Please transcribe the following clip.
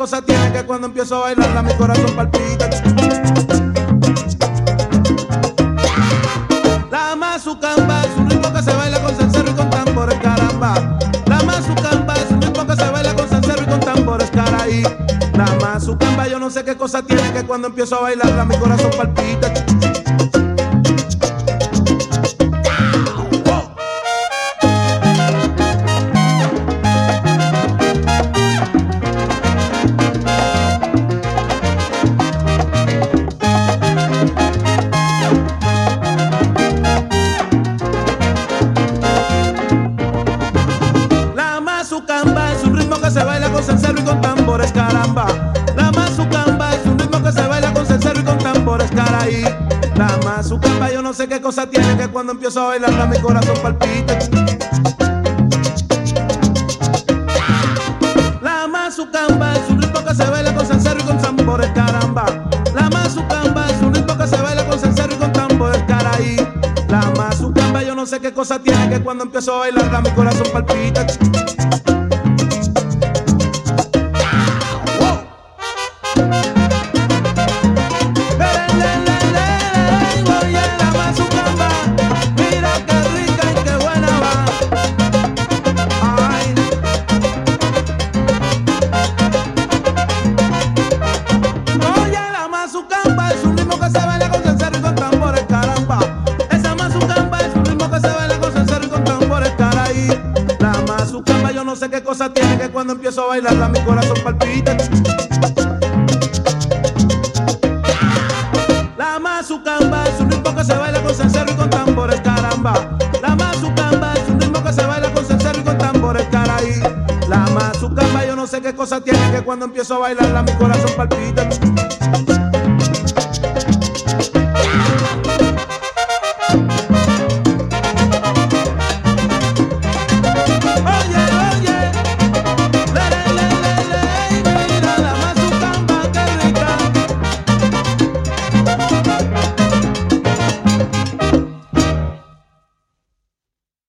cosa tiene que cuando empiezo a bailarla mi corazón palpita. La mazucamba es un ritmo que se baila con cencerro y con tambores, caramba. La mazucamba es un ritmo que se baila con cencerro y con tambores, caray. La mazucamba yo no sé qué cosa tiene que cuando empiezo a bailarla mi corazón palpita. Se baila con cencerro y con tambores, caramba. La mazucamba es un ritmo que se baila con cencerro y con tambores, caray. La mazucamba yo no sé qué cosa tiene que cuando empiezo a bailarla mi corazón palpita. La mazucamba es un ritmo que se baila con cencerro y con tambores, caramba. La mazucamba es un ritmo que se baila con cencerro y con tambores, caray. La mazucamba yo no sé qué cosa tiene que cuando empiezo a bailarla mi corazón palpita. No sé qué cosa tiene que cuando empiezo a bailarla mi corazón palpita. La mazucamba es un ritmo que se baila con cencerro y con tambores, caramba. La mazucamba es un ritmo que se baila con cencerro y con tambores, caray. La mazucamba yo no sé qué cosa tiene que cuando empiezo a bailarla mi corazón palpita.